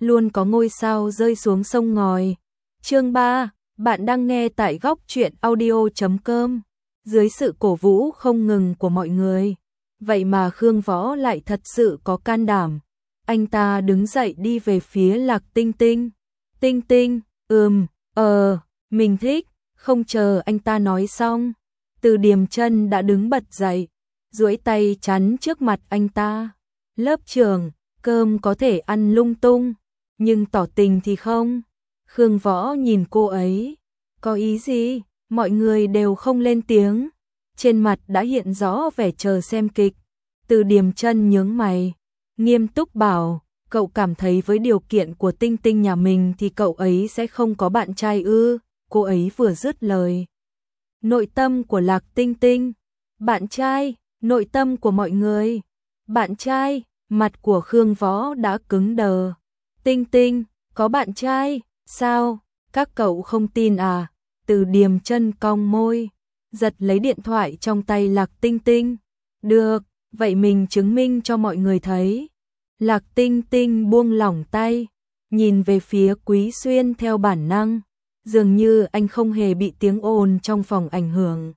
luôn có ngôi sao rơi xuống sông ngòi. Chương 3, bạn đang nghe tại góc truyện audio.com. Dưới sự cổ vũ không ngừng của mọi người, vậy mà Khương Võ lại thật sự có can đảm. Anh ta đứng dậy đi về phía Lạc Tinh Tinh. Tinh Tinh, mình thích. Không chờ anh ta nói xong, Từ Điềm Chân đã đứng bật dậy, duỗi tay chắn trước mặt anh ta. Lớp trưởng, cơm có thể ăn lung tung, nhưng tỏ tình thì không. Khương Võ nhìn cô ấy, có ý gì? Mọi người đều không lên tiếng, trên mặt đã hiện rõ vẻ chờ xem kịch. Từ Điềm Chân nhướng mày, nghiêm túc bảo, cậu cảm thấy với điều kiện của Tinh Tinh nhà mình thì cậu ấy sẽ không có bạn trai ư? Cô ấy vừa dứt lời, nội tâm của Lạc Tinh Tinh, bạn trai, nội tâm của mọi người, bạn trai, mặt của Khương Võ đã cứng đờ. Tinh Tinh, có bạn trai, sao? Các cậu không tin à? Từ Điềm Chân cong môi, giật lấy điện thoại trong tay Lạc Tinh Tinh. Được, vậy mình chứng minh cho mọi người thấy. Lạc Tinh Tinh buông lỏng tay, nhìn về phía Quý Xuyên theo bản năng, dường như anh không hề bị tiếng ồn trong phòng ảnh hưởng.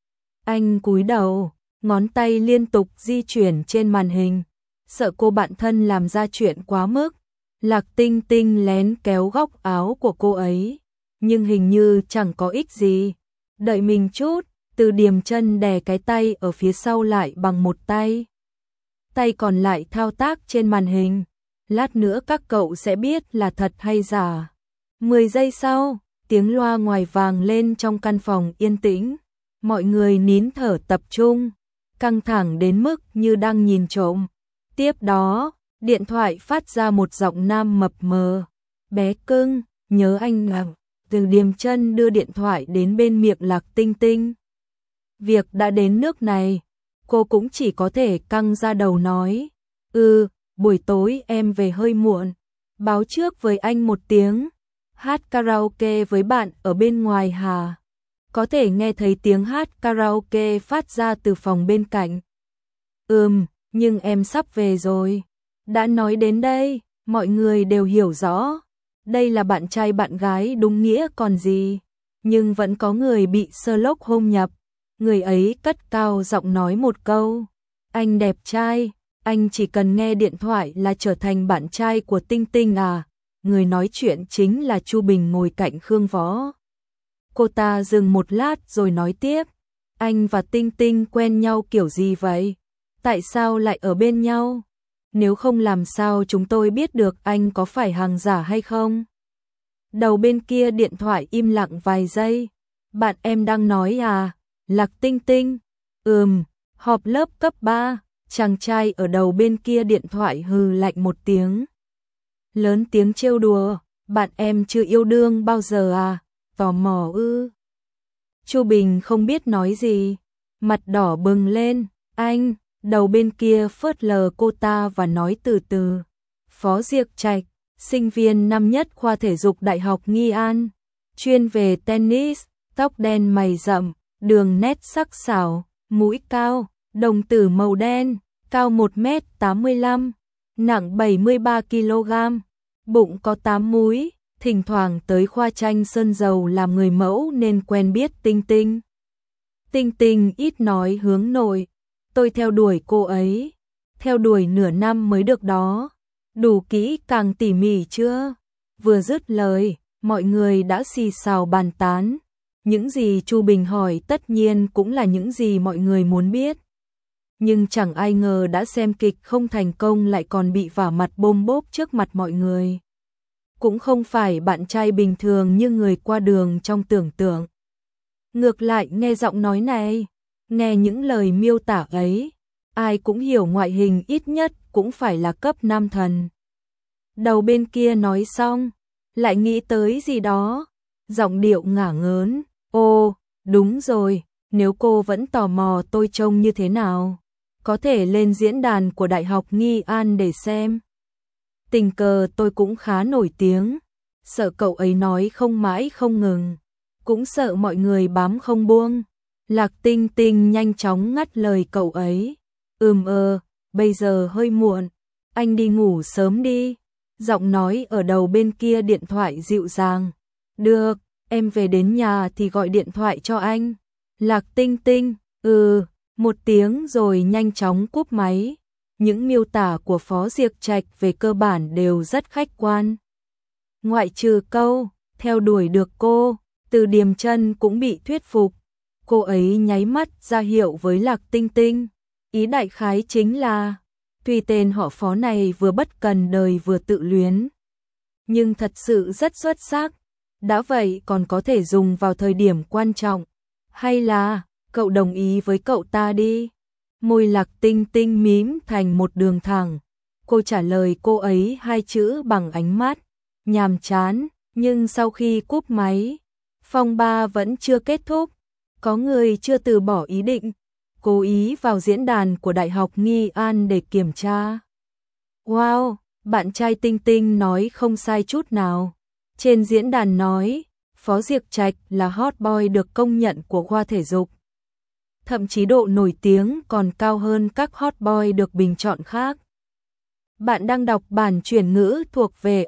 Anh cúi đầu, ngón tay liên tục di chuyển trên màn hình, sợ cô bạn thân làm ra chuyện quá mức. Lạc Tinh Tinh lén kéo góc áo của cô ấy, nhưng hình như chẳng có ích gì. Đợi mình chút. Từ Điềm Chân đè cái tay ở phía sau lại bằng một tay, tay còn lại thao tác trên màn hình. Lát nữa các cậu sẽ biết là thật hay giả. 10 giây sau, tiếng loa ngoài vang lên trong căn phòng yên tĩnh. Mọi người nín thở tập trung, căng thẳng đến mức như đang nhìn trộm. Tiếp đó, điện thoại phát ra một giọng nam mập mờ. Bé cưng, nhớ anh à? Từ Điềm Chân đưa điện thoại đến bên miệng Lạc Tinh Tinh. Việc đã đến nước này, cô cũng chỉ có thể căng ra đầu nói. Buổi tối em về hơi muộn, báo trước với anh một tiếng. Hát karaoke với bạn ở bên ngoài hà? Có thể nghe thấy tiếng hát karaoke phát ra từ phòng bên cạnh. Nhưng em sắp về rồi. Đã nói đến đây, mọi người đều hiểu rõ. Đây là bạn trai bạn gái đúng nghĩa còn gì. Nhưng vẫn có người bị Sherlock Holmes nhập. Người ấy cất cao giọng nói một câu. Anh đẹp trai, anh chỉ cần nghe điện thoại là trở thành bạn trai của Tinh Tinh à? Người nói chuyện chính là Chu Bình ngồi cạnh Khương Võ. Cô ta dừng một lát rồi nói tiếp. Anh và Tinh Tinh quen nhau kiểu gì vậy? Tại sao lại ở bên nhau? Nếu không làm sao chúng tôi biết được anh có phải hàng giả hay không? Đầu bên kia điện thoại im lặng vài giây. Bạn em đang nói à? Lạc Tinh Tinh. Họp lớp cấp 3. Chàng trai ở đầu bên kia điện thoại hừ lạnh một tiếng. Lớn tiếng trêu đùa. Bạn em chưa yêu đương bao giờ à? Tò mò ư? Chu Bình không biết nói gì, mặt đỏ bừng lên. Anh. Đầu bên kia phớt lờ cô ta và nói từ từ. Phó Diệp Trạch, sinh viên năm nhất khoa thể dục Đại học Nghi An, chuyên về tennis, tóc đen mày rậm, đường nét sắc sảo, mũi cao, đồng tử màu đen, cao 1m85, nặng 73 kg, bụng có 8 múi, thỉnh thoảng tới khoa tranh sơn dầu làm người mẫu nên quen biết Tinh Tinh. Tinh Tinh ít nói hướng nội. Tôi theo đuổi cô ấy, theo đuổi nửa năm mới được đó. Đủ kỹ càng tỉ mỉ chưa? Vừa dứt lời, mọi người đã xì xào bàn tán. Những gì Chu Bình hỏi tất nhiên cũng là những gì mọi người muốn biết. Nhưng chẳng ai ngờ đã xem kịch không thành công lại còn bị vả mặt bôm bốp trước mặt mọi người. Cũng không phải bạn trai bình thường như người qua đường trong tưởng tượng. Ngược lại nghe giọng nói này, nghe những lời miêu tả ấy, ai cũng hiểu ngoại hình ít nhất cũng phải là cấp nam thần. Đầu bên kia nói xong, lại nghĩ tới gì đó, giọng điệu ngả ngớn. Đúng rồi, nếu cô vẫn tò mò tôi trông như thế nào, có thể lên diễn đàn của Đại học Nghi An để xem. Tình cờ tôi cũng khá nổi tiếng, sợ cậu ấy nói không mãi không ngừng, cũng sợ mọi người bám không buông. Lạc Tinh Tinh nhanh chóng ngắt lời cậu ấy. Bây giờ hơi muộn, anh đi ngủ sớm đi. Giọng nói ở đầu bên kia điện thoại dịu dàng. Được, em về đến nhà thì gọi điện thoại cho anh. Lạc Tinh Tinh, một tiếng rồi nhanh chóng cúp máy. Những miêu tả của Phó Diệc Trạch về cơ bản đều rất khách quan. Ngoại trừ câu, theo đuổi được cô, Từ Điềm Chân cũng bị thuyết phục. Cô ấy nháy mắt ra hiệu với Lạc Tinh Tinh. Ý đại khái chính là, tuy tên họ Phó này vừa bất cần đời vừa tự luyến, nhưng thật sự rất xuất sắc. Đã vậy còn có thể dùng vào thời điểm quan trọng. Hay là, cậu đồng ý với cậu ta đi. Môi Lạc Tinh Tinh mím thành một đường thẳng. Cô trả lời cô ấy hai chữ bằng ánh mắt nhàm chán, nhưng sau khi cúp máy, phong ba vẫn chưa kết thúc. Có người chưa từ bỏ ý định, cố ý vào diễn đàn của Đại học Nghi An để kiểm tra. Wow, bạn trai Tinh Tinh nói không sai chút nào. Trên diễn đàn nói, Phó Diệc Trạch là hot boy được công nhận của khoa thể dục. Thậm chí độ nổi tiếng còn cao hơn các hot boy được bình chọn khác. Bạn đang đọc bản chuyển ngữ thuộc về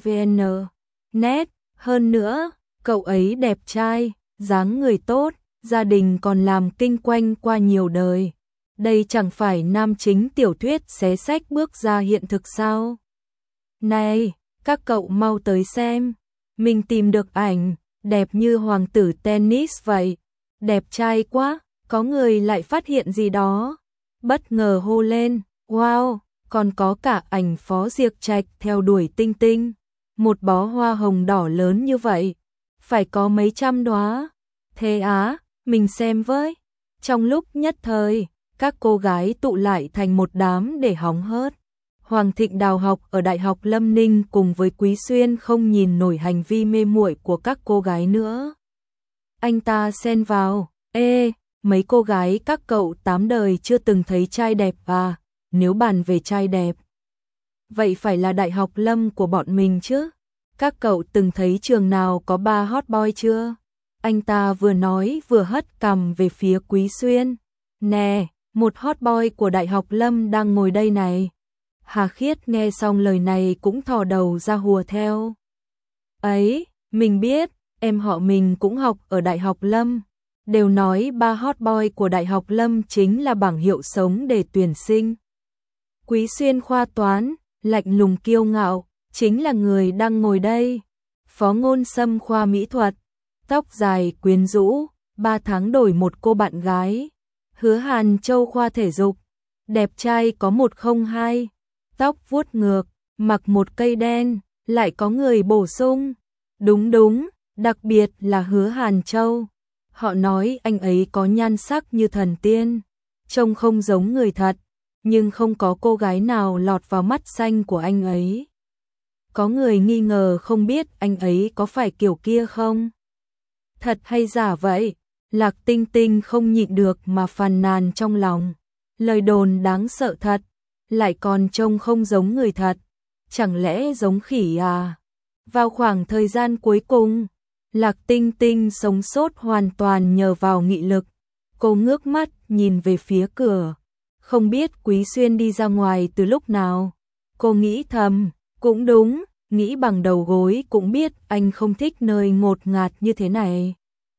ELAVN.net. Hơn nữa, cậu ấy đẹp trai, dáng người tốt, gia đình còn làm kinh doanh qua nhiều đời. Đây chẳng phải nam chính tiểu thuyết xé xách bước ra hiện thực sao? Này, các cậu mau tới xem. Mình tìm được ảnh, đẹp như hoàng tử tennis vậy. Đẹp trai quá, có người lại phát hiện gì đó. Bất ngờ hô lên, wow, còn có cả ảnh Phó Diệc Trạch theo đuổi Tinh Tinh. Một bó hoa hồng đỏ lớn như vậy, phải có mấy trăm đóa. Thế á, mình xem với. Trong lúc nhất thời, các cô gái tụ lại thành một đám để hóng hớt. Hoàng Thịnh Đào học ở Đại học Lâm Ninh cùng với Quý Xuyên không nhìn nổi hành vi mê muội của các cô gái nữa. Anh ta xen vào, mấy cô gái các cậu 8 đời chưa từng thấy trai đẹp à, nếu bàn về trai đẹp. Vậy phải là Đại học Lâm của bọn mình chứ. Các cậu từng thấy trường nào có 3 hot boy chưa? Anh ta vừa nói vừa hất cằm về phía Quý Xuyên. Nè, một hot boy của Đại học Lâm đang ngồi đây này. Hà Khiết nghe xong lời này cũng thò đầu ra hùa theo. Ấy, mình biết, em họ mình cũng học ở Đại học Lâm. Đều nói 3 hot boy của Đại học Lâm chính là bảng hiệu sống để tuyển sinh. Quý Xuyên khoa toán, lạnh lùng kiêu ngạo, chính là người đang ngồi đây. Phó Ngôn Sâm khoa mỹ thuật, tóc dài quyến rũ, 3 tháng đổi một cô bạn gái. Hứa Hàn Châu khoa thể dục, đẹp trai có 102, tóc vuốt ngược, mặc một cây đen, lại có người bổ sung. Đúng, đặc biệt là Hứa Hàn Châu. Họ nói anh ấy có nhan sắc như thần tiên, trông không giống người thật, nhưng không có cô gái nào lọt vào mắt xanh của anh ấy. Có người nghi ngờ không biết anh ấy có phải kiểu kia không? Thật hay giả vậy? Lạc Tinh Tinh không nhịn được mà phàn nàn trong lòng. Lời đồn đáng sợ thật, lại còn trông không giống người thật. Chẳng lẽ giống khỉ à? Vào khoảng thời gian cuối cùng, Lạc Tinh Tinh sống sót hoàn toàn nhờ vào nghị lực. Cô ngước mắt nhìn về phía cửa. Không biết Quý Xuyên đi ra ngoài từ lúc nào. Cô nghĩ thầm, cũng đúng, nghĩ bằng đầu gối cũng biết anh không thích nơi ngột ngạt như thế này.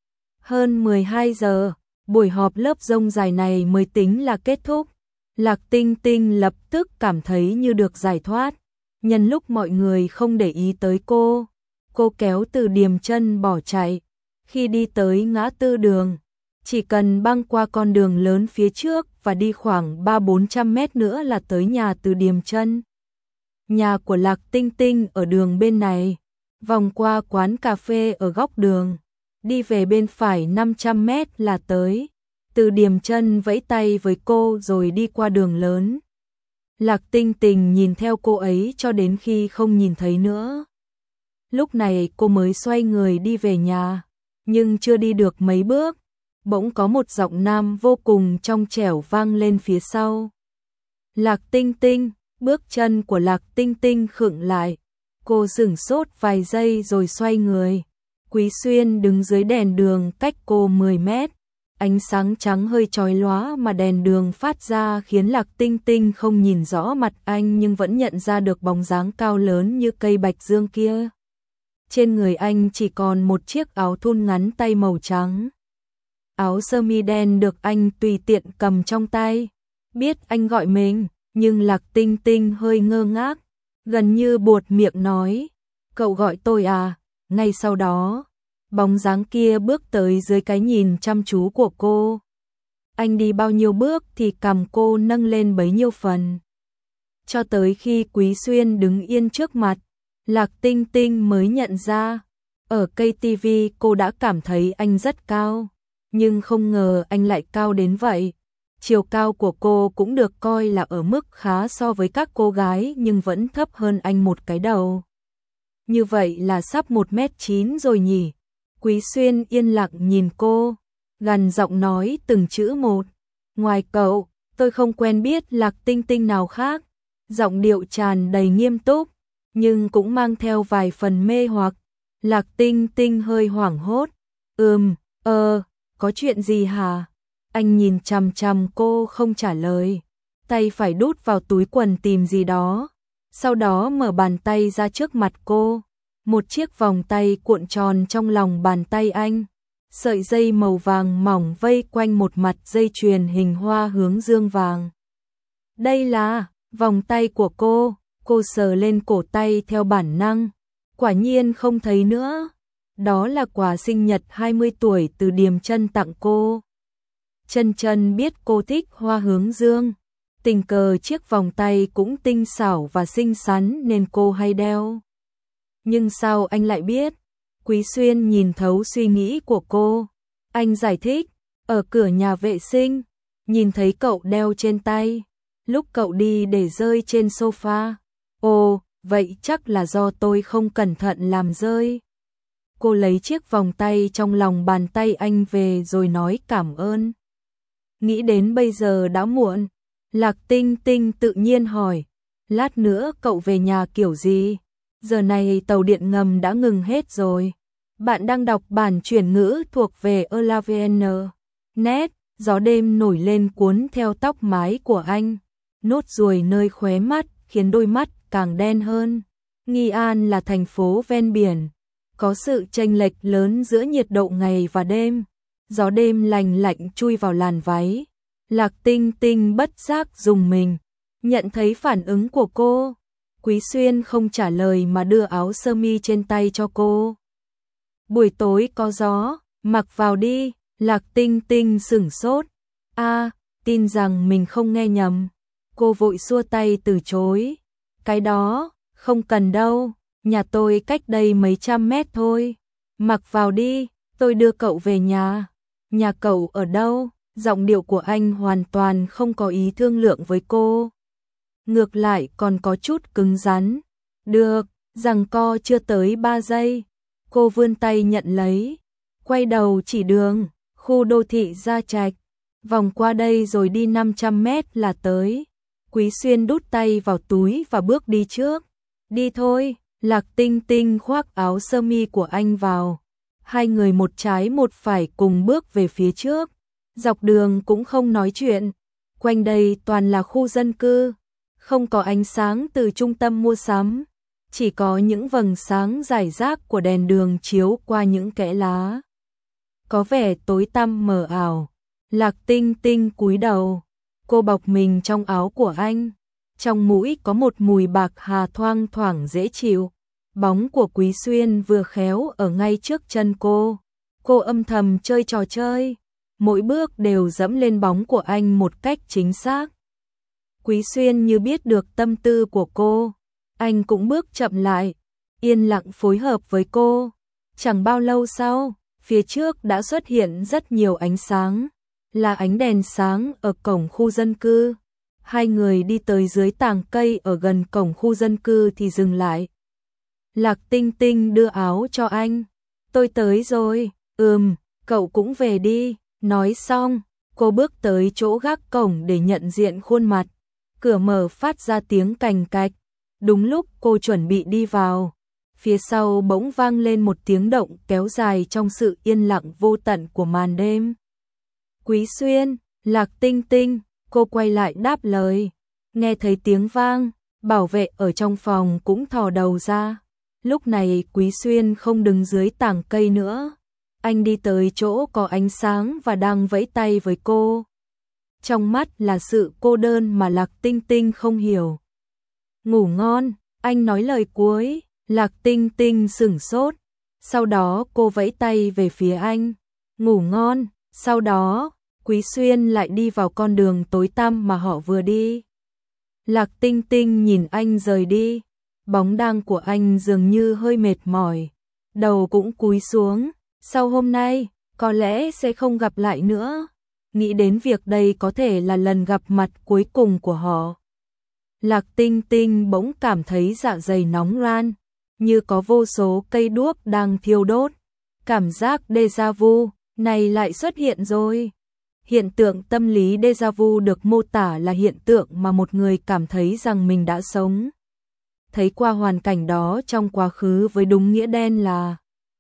Hơn 12 giờ, buổi họp lớp rông dài này mới tính là kết thúc. Lạc Tinh Tinh lập tức cảm thấy như được giải thoát. Nhân lúc mọi người không để ý tới cô kéo Từ Điềm Chân bỏ chạy. Khi đi tới ngã tư đường, chỉ cần băng qua con đường lớn phía trước và đi khoảng 300-400 mét nữa là tới nhà Từ Điềm Chân. Nhà của Lạc Tinh Tinh ở đường bên này, vòng qua quán cà phê ở góc đường, đi về bên phải 500 mét là tới. Từ Điềm Chân vẫy tay với cô rồi đi qua đường lớn. Lạc Tinh Tinh nhìn theo cô ấy cho đến khi không nhìn thấy nữa. Lúc này cô mới xoay người đi về nhà, nhưng chưa đi được mấy bước, bỗng có một giọng nam vô cùng trong trẻo vang lên phía sau. Lạc Tinh Tinh, bước chân của Lạc Tinh Tinh khựng lại. Cô sửng sốt vài giây rồi xoay người. Quý Xuyên đứng dưới đèn đường cách cô 10 mét. Ánh sáng trắng hơi chói lóa mà đèn đường phát ra khiến Lạc Tinh Tinh không nhìn rõ mặt anh nhưng vẫn nhận ra được bóng dáng cao lớn như cây bạch dương kia. Trên người anh chỉ còn một chiếc áo thun ngắn tay màu trắng. Áo sơ mi đen được anh tùy tiện cầm trong tay. Biết anh gọi mình, nhưng Lạc Tinh Tinh hơi ngơ ngác, gần như buột miệng nói, cậu gọi tôi à? Ngay sau đó, bóng dáng kia bước tới dưới cái nhìn chăm chú của cô. Anh đi bao nhiêu bước thì cằm cô nâng lên bấy nhiêu phần. Cho tới khi Quý Xuyên đứng yên trước mặt, Lạc Tinh Tinh mới nhận ra, ở cây tivi cô đã cảm thấy anh rất cao, nhưng không ngờ anh lại cao đến vậy. Chiều cao của cô cũng được coi là ở mức khá so với các cô gái nhưng vẫn thấp hơn anh một cái đầu. Như vậy là sắp 1m9 rồi nhỉ? Quý Xuyên yên lặng nhìn cô, gằn giọng nói từng chữ một. Ngoài cậu, tôi không quen biết Lạc Tinh Tinh nào khác. Giọng điệu tràn đầy nghiêm túc, nhưng cũng mang theo vài phần mê hoặc. Lạc Tinh Tinh hơi hoảng hốt. Có chuyện gì hả? Anh nhìn chằm chằm cô không trả lời. Tay phải đút vào túi quần tìm gì đó. Sau đó mở bàn tay ra trước mặt cô. Một chiếc vòng tay cuộn tròn trong lòng bàn tay anh. Sợi dây màu vàng mỏng vây quanh một mặt dây chuyền hình hoa hướng dương vàng. Đây là vòng tay của cô sờ lên cổ tay theo bản năng. Quả nhiên không thấy nữa. Đó là quà sinh nhật 20 tuổi từ Điềm Chân tặng cô. Chân Chân biết cô thích hoa hướng dương. Tình cờ chiếc vòng tay cũng tinh xảo và xinh xắn nên cô hay đeo. Nhưng sao anh lại biết? Quý Xuyên nhìn thấu suy nghĩ của cô. Anh giải thích, ở cửa nhà vệ sinh, nhìn thấy cậu đeo trên tay. Lúc cậu đi để rơi trên sofa. Ồ, vậy chắc là do tôi không cẩn thận làm rơi. Cô lấy chiếc vòng tay trong lòng bàn tay anh về rồi nói cảm ơn. Nghĩ đến bây giờ đã muộn, Lạc Tinh Tinh tự nhiên hỏi, lát nữa cậu về nhà kiểu gì? Giờ này tàu điện ngầm đã ngừng hết rồi. Bạn đang đọc bản chuyển ngữ thuộc về ELAVN. Net, gió đêm nổi lên cuốn theo tóc mái của anh. Nốt ruồi nơi khóe mắt khiến đôi mắt càng đen hơn. Nghi An là thành phố ven biển. Có sự chênh lệch lớn giữa nhiệt độ ngày và đêm. Gió đêm lành lạnh chui vào làn váy. Lạc Tinh Tinh bất giác rùng mình. Nhận thấy phản ứng của cô. Quý Xuyên không trả lời mà đưa áo sơ mi trên tay cho cô. Buổi tối có gió, mặc vào đi. Lạc Tinh Tinh sửng sốt. Tin rằng mình không nghe nhầm. Cô vội xua tay từ chối. Cái đó, không cần đâu. Nhà tôi cách đây mấy trăm mét thôi. Mặc vào đi, tôi đưa cậu về nhà. Nhà cậu ở đâu? Giọng điệu của anh hoàn toàn không có ý thương lượng với cô. Ngược lại còn có chút cứng rắn. Được, giằng co chưa tới 3 giây. Cô vươn tay nhận lấy. Quay đầu chỉ đường, khu đô thị Gia Trạch. Vòng qua đây rồi đi 500 mét là tới. Quý Xuyên đút tay vào túi và bước đi trước. Đi thôi. Lạc Tinh Tinh khoác áo sơ mi của anh vào. Hai người một trái một phải cùng bước về phía trước. Dọc đường cũng không nói chuyện. Quanh đây toàn là khu dân cư. Không có ánh sáng từ trung tâm mua sắm. Chỉ có những vầng sáng rải rác của đèn đường chiếu qua những kẽ lá. Có vẻ tối tăm mờ ảo. Lạc Tinh Tinh cúi đầu. Cô bọc mình trong áo của anh. Trong mũi có một mùi bạc hà thoang thoảng dễ chịu. Bóng của Quý Xuyên vừa khéo ở ngay trước chân cô. Cô âm thầm chơi trò chơi. Mỗi bước đều dẫm lên bóng của anh một cách chính xác. Quý Xuyên như biết được tâm tư của cô. Anh cũng bước chậm lại. Yên lặng phối hợp với cô. Chẳng bao lâu sau, phía trước đã xuất hiện rất nhiều ánh sáng. Là ánh đèn sáng ở cổng khu dân cư. Hai người đi tới dưới tàng cây ở gần cổng khu dân cư thì dừng lại. Lạc Tinh Tinh đưa áo cho anh. Tôi tới rồi. Cậu cũng về đi. Nói xong, cô bước tới chỗ gác cổng để nhận diện khuôn mặt. Cửa mở phát ra tiếng cành cạch. Đúng lúc cô chuẩn bị đi vào, phía sau bỗng vang lên một tiếng động kéo dài trong sự yên lặng vô tận của màn đêm. Quý Xuyên, Lạc Tinh Tinh, cô quay lại đáp lời. Nghe thấy tiếng vang, bảo vệ ở trong phòng cũng thò đầu ra. Lúc này Quý Xuyên không đứng dưới tảng cây nữa. Anh đi tới chỗ có ánh sáng và đang vẫy tay với cô. Trong mắt là sự cô đơn mà Lạc Tinh Tinh không hiểu. Ngủ ngon, anh nói lời cuối. Lạc Tinh Tinh sửng sốt. Sau đó cô vẫy tay về phía anh. Ngủ ngon. Sau đó, Quý Xuyên lại đi vào con đường tối tăm mà họ vừa đi. Lạc Tinh Tinh nhìn anh rời đi. Bóng dáng của anh dường như hơi mệt mỏi. Đầu cũng cúi xuống. Sau hôm nay, có lẽ sẽ không gặp lại nữa. Nghĩ đến việc đây có thể là lần gặp mặt cuối cùng của họ. Lạc Tinh Tinh bỗng cảm thấy dạ dày nóng ran, như có vô số cây đuốc đang thiêu đốt. Cảm giác déjà vu này lại xuất hiện rồi. Hiện tượng tâm lý déjà vu được mô tả là hiện tượng mà một người cảm thấy rằng mình đã sống. Thấy qua hoàn cảnh đó trong quá khứ với đúng nghĩa đen là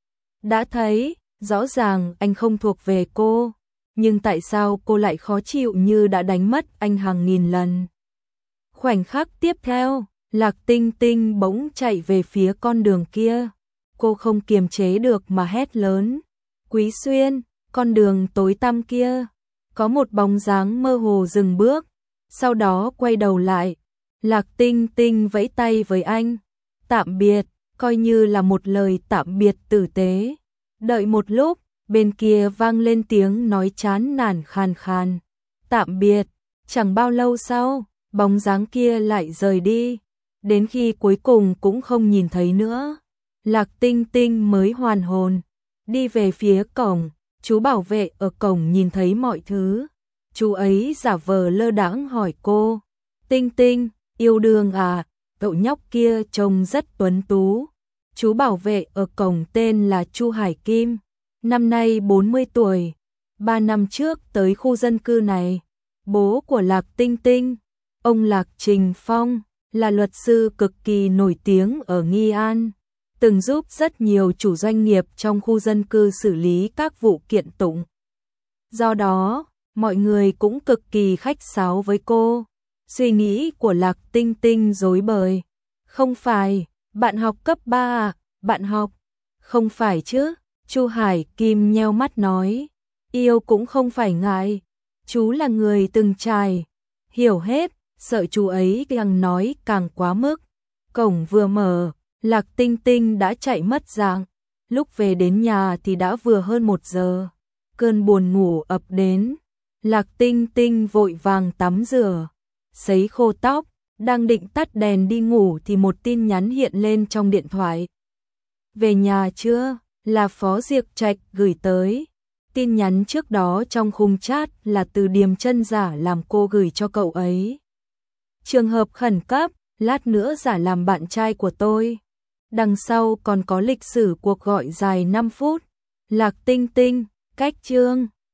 đã thấy, rõ ràng anh không thuộc về cô. Nhưng tại sao cô lại khó chịu như đã đánh mất anh hàng nghìn lần? Khoảnh khắc tiếp theo, Lạc Tinh Tinh bỗng chạy về phía con đường kia. Cô không kiềm chế được mà hét lớn. Quý Xuyên, con đường tối tăm kia. Có một bóng dáng mơ hồ dừng bước. Sau đó quay đầu lại. Lạc Tinh Tinh vẫy tay với anh. Tạm biệt, coi như là một lời tạm biệt tử tế. Đợi một lúc, bên kia vang lên tiếng nói chán nản khàn khàn. Tạm biệt. Chẳng bao lâu sau, bóng dáng kia lại rời đi. Đến khi cuối cùng cũng không nhìn thấy nữa. Lạc Tinh Tinh mới hoàn hồn. Đi về phía cổng. Chú bảo vệ ở cổng nhìn thấy mọi thứ. Chú ấy giả vờ lơ đãng hỏi cô. Tinh Tinh, yêu đương à? Cậu nhóc kia trông rất tuấn tú. Chú bảo vệ ở cổng tên là Chu Hải Kim. Năm nay 40 tuổi. 3 năm trước tới khu dân cư này. Bố của Lạc Tinh Tinh, ông Lạc Trình Phong, là luật sư cực kỳ nổi tiếng ở Nghi An. Từng giúp rất nhiều chủ doanh nghiệp trong khu dân cư xử lý các vụ kiện tụng. Do đó, mọi người cũng cực kỳ khách sáo với cô. Suy nghĩ của Lạc Tinh Tinh rối bời. Không phải, bạn học cấp 3 à? Bạn học? Không phải chứ? Chu Hải Kim nheo mắt nói. Yêu cũng không phải ngại. Chú là người từng trải. Hiểu hết, sợ chú ấy càng nói càng quá mức. Cổng vừa mở, Lạc Tinh Tinh đã chạy mất dạng. Lúc về đến nhà thì đã vừa hơn 1 giờ. Cơn buồn ngủ ập đến. Lạc Tinh Tinh vội vàng tắm rửa, sấy khô tóc, đang định tắt đèn đi ngủ thì một tin nhắn hiện lên trong điện thoại. Về nhà chưa? Là Phó Diệp Trạch gửi tới. Tin nhắn trước đó trong khung chat là từ Điềm Chân giả làm cô gửi cho cậu ấy. Trường hợp khẩn cấp, lát nữa giả làm bạn trai của tôi. Đằng sau còn có lịch sử cuộc gọi dài 5 phút. Lạc Tinh Tinh, cách chương.